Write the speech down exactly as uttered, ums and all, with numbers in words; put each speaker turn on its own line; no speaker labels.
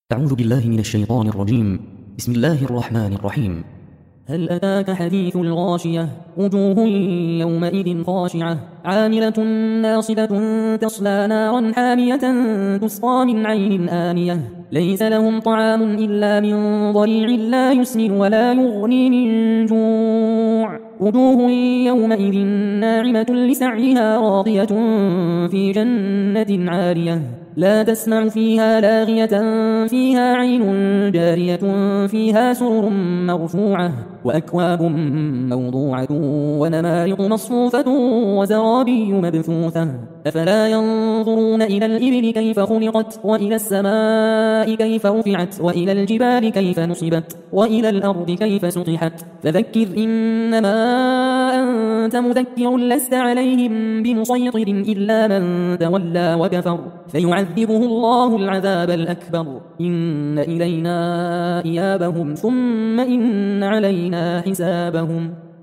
أعوذ بالله من الشيطان الرجيم. بسم الله الرحمن الرحيم.
هل أتاك حديث الغاشية وجوه يومئذ خاشعة عاملة ناصبة تصلى نارا حامية تسقى من عين آنية ليس لهم طعام إلا من ضريع لا يسمن ولا يغني من جوع وجوه يومئذ ناعمة لسعيها راضية في جنة عالية لا تسمع فيها لاغية فيها عين جارية فيها سرر مرفوعة وأكواب موضوعة ونمارق مصفوفة وزرابي مبثوثة أفلا ينظرون إلى الإبل كيف خلقت وإلى السماء كيف رفعت وإلى الجبال كيف نصبت وإلى الأرض كيف سطحت فذكر إنما أنت مذكر لست عليهم بمسيطر إلا من تولى وكفر فيعذبه الله العذاب الأكبر إن إلينا إيابهم ثم إن علينا حسابهم.